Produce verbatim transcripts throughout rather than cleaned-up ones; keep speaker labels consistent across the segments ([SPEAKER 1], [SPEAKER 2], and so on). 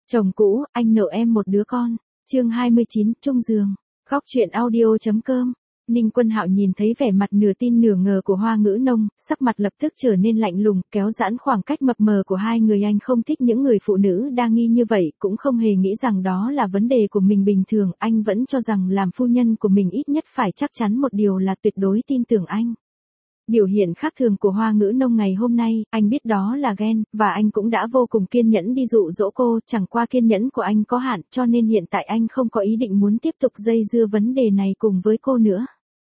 [SPEAKER 1] Chồng cũ, anh nợ em một đứa con. Chương hai mươi chín, chung giường. Góc truyện audio.com. Ninh Quân Hạo nhìn thấy vẻ mặt nửa tin nửa ngờ của Hoa Ngữ Nông, sắc mặt lập tức trở nên lạnh lùng, kéo giãn khoảng cách mập mờ của hai người. Anh không thích những người phụ nữ đa nghi như vậy, cũng không hề nghĩ rằng đó là vấn đề của mình bình thường. Anh vẫn cho rằng làm phu nhân của mình ít nhất phải chắc chắn một điều là tuyệt đối tin tưởng anh. Biểu hiện khác thường của Hoa Ngữ Nông ngày hôm nay, anh biết đó là ghen, và anh cũng đã vô cùng kiên nhẫn đi dụ dỗ cô, chẳng qua kiên nhẫn của anh có hạn, cho nên hiện tại anh không có ý định muốn tiếp tục dây dưa vấn đề này cùng với cô nữa.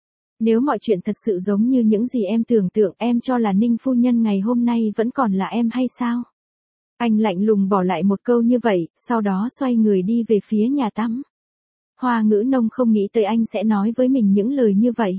[SPEAKER 1] Nếu mọi chuyện thật sự giống như những gì em tưởng tượng, em cho là Ninh phu nhân ngày hôm nay vẫn còn là em hay sao? Anh lạnh lùng bỏ lại một câu như vậy, sau đó xoay người đi về phía nhà tắm. Hoa Ngữ Nông không nghĩ tới anh sẽ nói với mình những lời như vậy.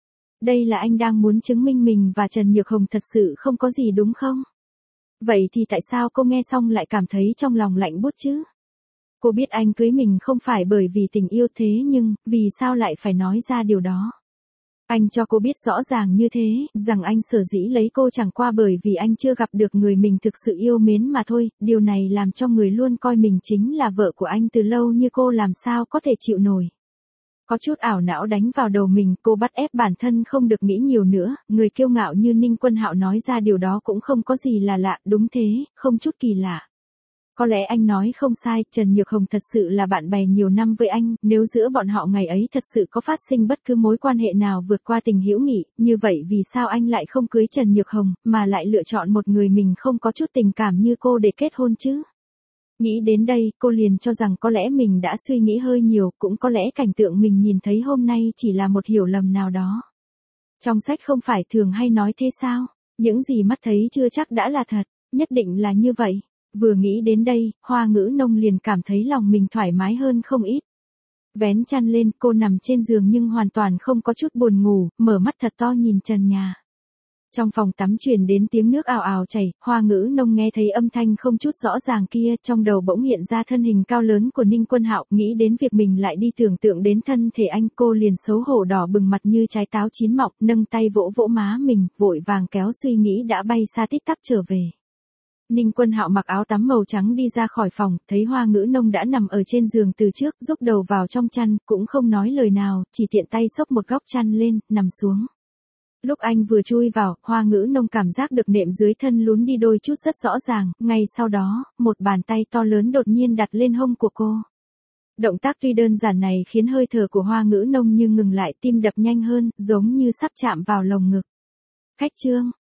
[SPEAKER 1] Đây là anh đang muốn chứng minh mình và Trần Nhược Hồng thật sự không có gì đúng không? Vậy thì tại sao cô nghe xong lại cảm thấy trong lòng lạnh buốt chứ? Cô biết anh cưới mình không phải bởi vì tình yêu, thế nhưng, vì sao lại phải nói ra điều đó? Anh cho cô biết rõ ràng như thế, rằng anh sở dĩ lấy cô chẳng qua bởi vì anh chưa gặp được người mình thực sự yêu mến mà thôi. Điều này làm cho người luôn coi mình chính là vợ của anh từ lâu như cô làm sao có thể chịu nổi. Có chút ảo não đánh vào đầu mình, cô bắt ép bản thân không được nghĩ nhiều nữa. Người kiêu ngạo như Ninh Quân Hạo nói ra điều đó cũng không có gì là lạ. Đúng thế, không chút kỳ lạ. Có lẽ anh nói không sai, Trần Nhược Hồng thật sự là bạn bè nhiều năm với anh. Nếu giữa bọn họ ngày ấy thật sự có phát sinh bất cứ mối quan hệ nào vượt qua tình hữu nghị, như vậy vì sao anh lại không cưới Trần Nhược Hồng, mà lại lựa chọn một người mình không có chút tình cảm như cô để kết hôn chứ? Nghĩ đến đây, cô liền cho rằng có lẽ mình đã suy nghĩ hơi nhiều, cũng có lẽ cảnh tượng mình nhìn thấy hôm nay chỉ là một hiểu lầm nào đó. Trong sách không phải thường hay nói thế sao? Những gì mắt thấy chưa chắc đã là thật, nhất định là như vậy. Vừa nghĩ đến đây, Hoa Ngữ Nông liền cảm thấy lòng mình thoải mái hơn không ít. Vén chăn lên, cô nằm trên giường nhưng hoàn toàn không có chút buồn ngủ, mở mắt thật to nhìn trần nhà. Trong phòng tắm truyền đến tiếng nước ào ào chảy, Hoa Ngữ Nông nghe thấy âm thanh không chút rõ ràng kia, trong đầu bỗng hiện ra thân hình cao lớn của Ninh Quân Hạo, nghĩ đến việc mình lại đi tưởng tượng đến thân thể anh, cô liền xấu hổ đỏ bừng mặt như trái táo chín mọng, nâng tay vỗ vỗ má mình, vội vàng kéo suy nghĩ đã bay xa tít tắp trở về. Ninh Quân Hạo mặc áo tắm màu trắng đi ra khỏi phòng, thấy Hoa Ngữ Nông đã nằm ở trên giường từ trước, rúc đầu vào trong chăn, cũng không nói lời nào, chỉ tiện tay xốc một góc chăn lên, nằm xuống. Lúc anh vừa chui vào, Hoa Ngữ Nông cảm giác được nệm dưới thân lún đi đôi chút rất rõ ràng, ngay sau đó, một bàn tay to lớn đột nhiên đặt lên hông của cô. Động tác tuy đơn giản này khiến hơi thở của Hoa Ngữ Nông như ngừng lại, tim đập nhanh hơn, giống như sắp chạm vào lồng ngực. Khách trương,